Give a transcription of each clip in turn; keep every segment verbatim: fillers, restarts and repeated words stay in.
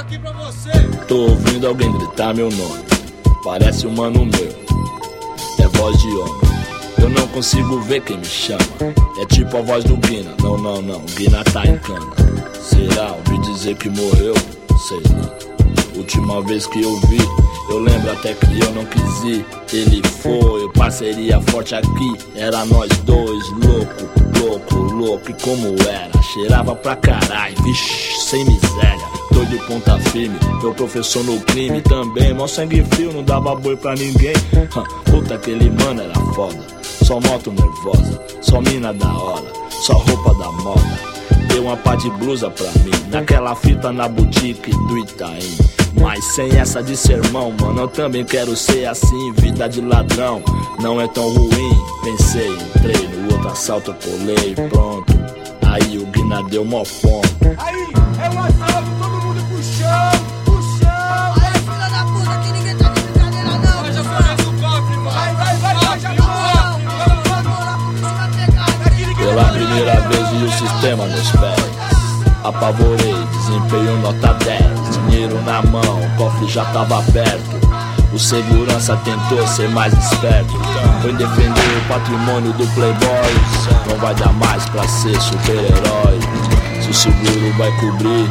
aqui pra você. Tô ouvindo alguém gritar meu nome. Parece um mano meu. É voz de homem. Eu não consigo ver quem me chama. É tipo a voz do Guina. Não, não, não, Guina tá em cana. Será? Ouvi dizer que morreu? Sei lá. Última vez que eu vi, eu lembro até que eu não quis ir. Ele foi, parceria forte aqui. Era nós dois, louco, louco, louco. E como era? Cheirava pra caralho, vixi, sem miséria. Tô de ponta firme, meu professor no crime também. Mó sangue frio, não dava boi pra ninguém. Puta, aquele mano era foda. Só moto nervosa, só mina da hora, só roupa da moda. Deu uma pá de blusa pra mim, naquela fita na boutique do Itaim. Mas sem essa de sermão, mano, eu também quero ser assim. Vida de ladrão não é tão ruim. Pensei, entrei no outro assalto, eu colei, pronto. Aí o Guina deu mó fome. Aí, é um assalto, todo mundo pro chão, pro chão. Aí, filha da puta, que ninguém tá de brincadeira não. Vai, já fornece o cofre, mano. Vai, vai, vai, vai, já vai. Pela primeira vez vi o sistema nos pés. Apavorei, desempenho nota dez. Dinheiro na mão, o cofre já tava aberto. O segurança tentou ser mais esperto. Foi defender o patrimônio do playboy. Não vai dar mais pra ser super-herói. Se o seguro vai cobrir,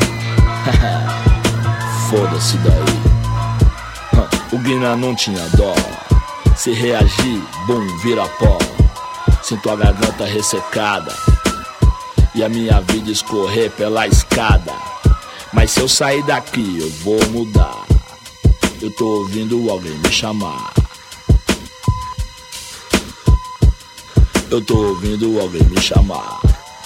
foda-se daí. O Guina não tinha dó. Se reagir, bum, vira pó. Sinto a garganta ressecada e a minha vida escorrer pela escada. Mas se eu sair daqui eu vou mudar. Eu tô ouvindo alguém me chamar. Eu tô ouvindo alguém me chamar.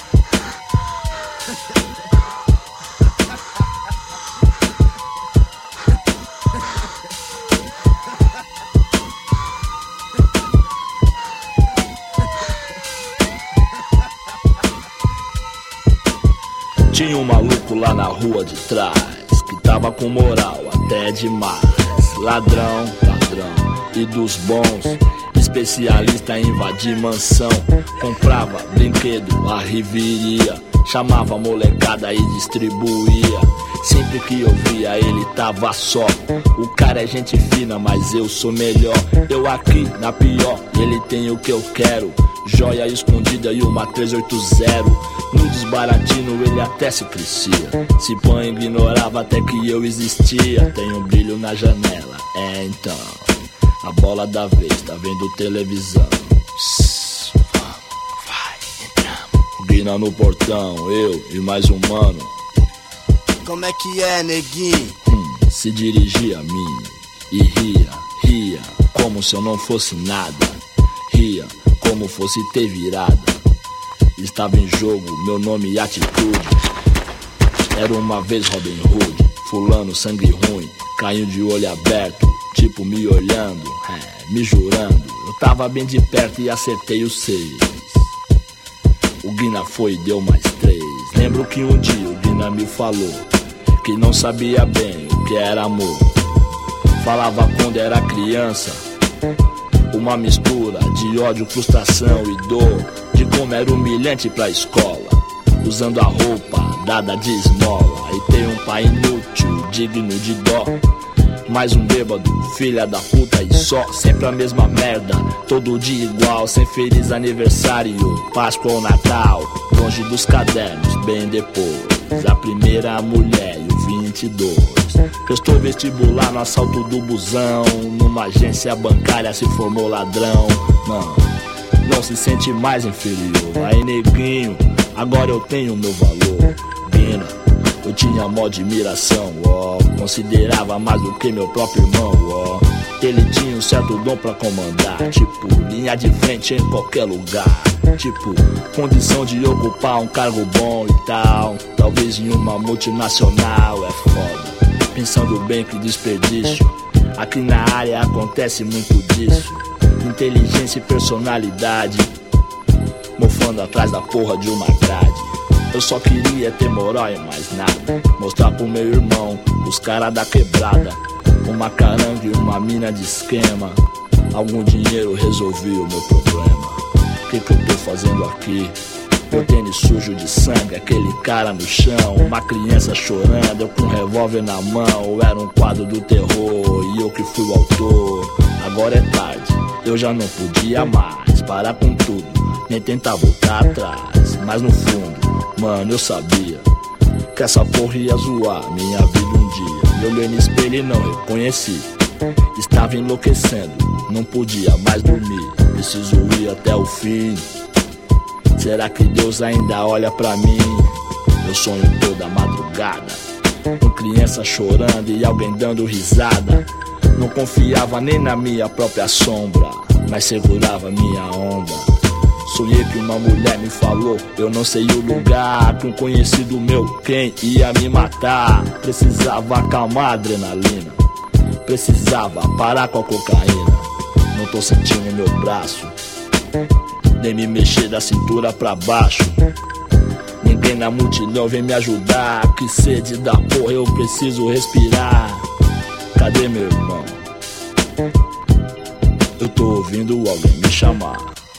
Tinha um maluco lá na rua de trás que tava com moral até demais. Ladrão, ladrão e dos bons, especialista em invadir mansão. Comprava brinquedo, a riveria, chamava a molecada e distribuía. Sempre que eu via ele tava só. O cara é gente fina, mas eu sou melhor. Eu aqui na pior, ele tem o que eu quero. Joia escondida e uma trezentos e oitenta. No desbaratino ele até se crescia. Se pã ignorava até que eu existia. Tem um brilho na janela, é então a bola da vez, tá vendo televisão. Psss, vamos, vai, entramos. O Guina no portão, eu e mais um mano. Como é que é, neguinho? Hum, se dirigia a mim e ria, ria, como se eu não fosse nada. Ria, como fosse ter virada. Estava em jogo, meu nome e atitude. Era uma vez Robin Hood, fulano sangue ruim, caiu de olho aberto, tipo me olhando, é, me jurando. Eu tava bem de perto e acertei os seis. O Guina foi e deu mais três. Lembro que um dia o Guina me falou que não sabia bem o que era amor. Falava quando era criança, uma mistura de ódio, frustração e dor, de como era humilhante pra escola, usando a roupa dada de esmola. E tem um pai inútil, digno de dó, mais um bêbado, filha da puta e só. Sempre a mesma merda, todo dia igual, sem feliz aniversário, Páscoa ou Natal, longe dos cadernos, bem depois. A primeira mulher e o vinte e dois. Prestou vestibular no assalto do busão, numa agência bancária se formou ladrão. Não, não se sente mais inferior. Aí neguinho, agora eu tenho meu valor. Guina, eu tinha mó admiração, ó. Considerava mais do que meu próprio irmão, ó. Ele tinha um certo dom pra comandar, tipo, linha de frente em qualquer lugar. Tipo, condição de ocupar um cargo bom e tal. Talvez em uma multinacional, é foda. Pensando bem que desperdício. Aqui na área acontece muito disso. Inteligência e personalidade, mofando atrás da porra de uma grade. Eu só queria ter moral e mais nada. Mostrar pro meu irmão, os caras da quebrada, uma caranga e uma mina de esquema. Algum dinheiro resolvia o meu problema. O que que eu tô fazendo aqui? Meu tênis sujo de sangue, aquele cara no chão, uma criança chorando, eu com um revólver na mão. Eu era um quadro do terror e eu que fui o autor. Agora é tarde, eu já não podia mais parar com tudo, nem tentar voltar atrás. Mas no fundo, mano, eu sabia que essa porra ia zoar minha vida um dia. Me olhei no espelho e não reconheci, estava enlouquecendo, não podia mais dormir. Preciso ir até o fim. Será que Deus ainda olha pra mim? Eu sonho toda madrugada, com criança chorando e alguém dando risada. Não confiava nem na minha própria sombra, mas segurava minha onda. Sonhei que uma mulher me falou, eu não sei o lugar, que um conhecido meu quem ia me matar. Precisava acalmar a adrenalina, precisava parar com a cocaína. Não tô sentindo meu braço, nem me mexer da cintura pra baixo. Ninguém na multidão vem me ajudar, que sede da porra, eu preciso respirar. Cadê meu irmão? Eu tô ouvindo alguém me chamar.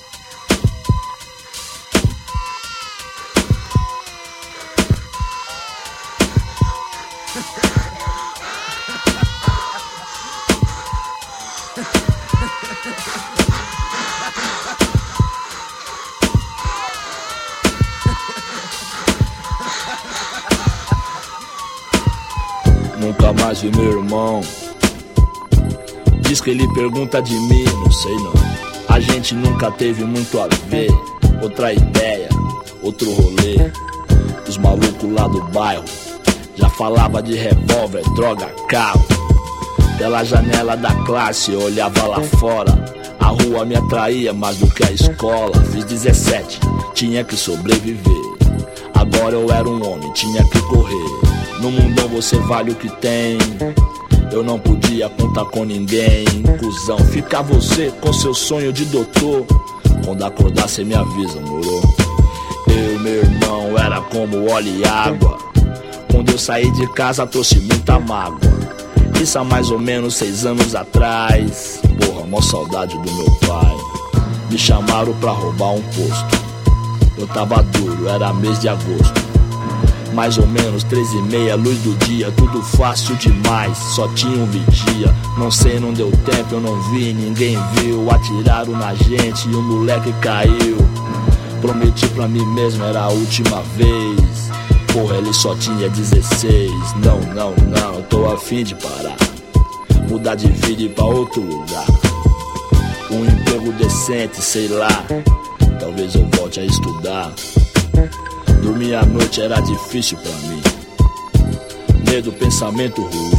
Nunca mais vi meu irmão. Diz que ele pergunta de mim, não sei não. A gente nunca teve muito a ver. Outra ideia, outro rolê. Os malucos lá do bairro já falava de revólver, droga, carro. Pela janela da classe eu olhava lá fora. A rua me atraía mais do que a escola. Fiz dezessete, tinha que sobreviver. Agora eu era um homem, tinha que correr. No mundão você vale o que tem. Eu não podia contar com ninguém. Cusão, fica você com seu sonho de doutor. Quando acordar cê me avisa, moro? Eu e meu irmão era como óleo e água. Quando eu saí de casa trouxe muita mágoa. Isso há mais ou menos seis anos atrás. Porra, mó saudade do meu pai. Me chamaram pra roubar um posto. Eu tava duro, era mês de agosto. Mais ou menos treze e meia, luz do dia, tudo fácil demais, só tinha um vigia. Não sei, não deu tempo, eu não vi, ninguém viu. Atiraram na gente e o moleque caiu. Prometi pra mim mesmo, era a última vez. Porra, ele só tinha dezesseis. Não, não, não, eu tô afim de parar, mudar de vida e ir pra outro lugar. Um emprego decente, sei lá, talvez eu volte a estudar. Dormir à noite era difícil pra mim. Medo, pensamento ruim.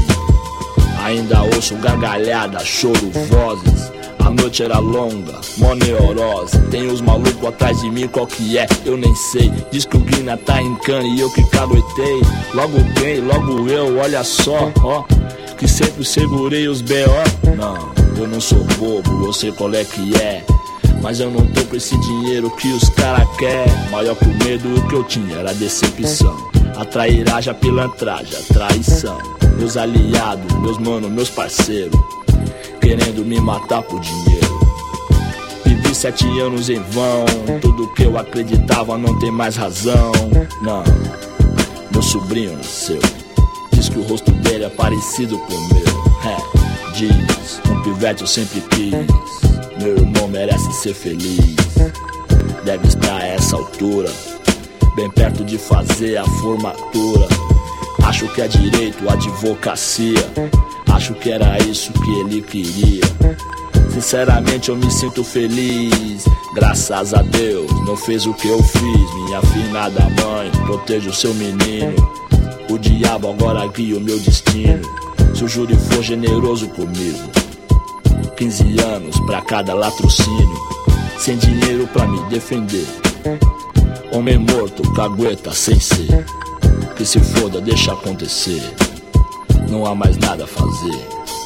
Ainda ouço gargalhada, choro, vozes. A noite era longa, mó neurose. Tem os malucos atrás de mim, qual que é? Eu nem sei. Diz que o Guina tá em cana e eu que caguetei. Logo quem? Logo eu, olha só, ó, que sempre segurei os B O. Não, eu não sou bobo, eu sei qual é que é. Mas eu não tô com esse dinheiro que os cara quer. Maior que o medo o que eu tinha era decepção. A trairagem, a pilantragem, a traição. Meus aliados, meus mano, meus parceiros, querendo me matar por dinheiro. Vivi sete anos em vão. Tudo que eu acreditava não tem mais razão. Não, meu sobrinho nasceu. Diz que o rosto dele é parecido com o meu. É, diz, um pivete eu sempre quis. Meu irmão merece ser feliz. Deve estar a essa altura, bem perto de fazer a formatura. Acho que é direito, advocacia. Acho que era isso que ele queria. Sinceramente eu me sinto feliz. Graças a Deus não fez o que eu fiz. Minha afinada mãe, proteja o seu menino. O diabo agora guia o meu destino. Se o júri for generoso comigo, quinze anos pra cada latrocínio. Sem dinheiro pra me defender. Homem morto, cagueta sem ser. Que se foda, deixa acontecer. Não há mais nada a fazer.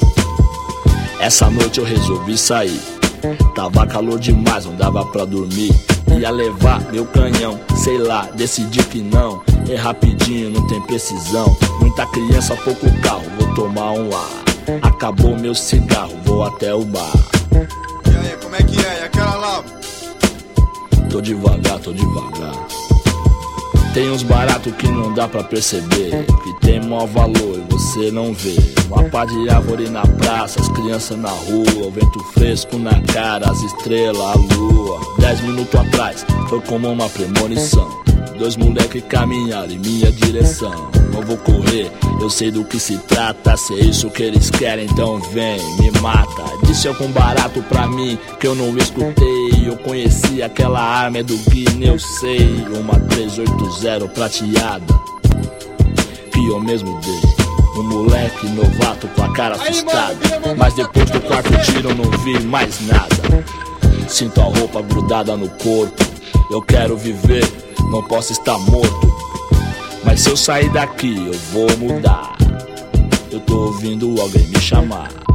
Essa noite eu resolvi sair. Tava calor demais, não dava pra dormir. Ia levar meu canhão, sei lá, decidi que não. É rapidinho, não tem precisão. Muita criança, pouco carro, vou tomar um ar. Acabou meu cigarro, vou até o bar. E aí, como é que é? E aquela lá? tô devagar, tô devagar. Tem uns baratos que não dá pra perceber, que tem maior valor e você não vê. Uma pá de árvore na praça, as crianças na rua, o vento fresco na cara, as estrelas, a lua. Dez minutos atrás foi como uma premonição, dois moleques caminharam em minha direção. Não vou correr, eu sei do que se trata. Se é isso que eles querem, então vem, me mata. Disse algum barato pra mim que eu não escutei. Eu conheci aquela arma, é do Guiné, eu sei. Uma três oito zero prateada que eu mesmo dei. Um moleque novato com a cara assustada, mas depois do quarto tiro eu não vi mais nada. Sinto a roupa grudada no corpo, eu quero viver, não posso estar morto. Mas se eu sair daqui eu vou mudar. Eu tô ouvindo alguém me chamar.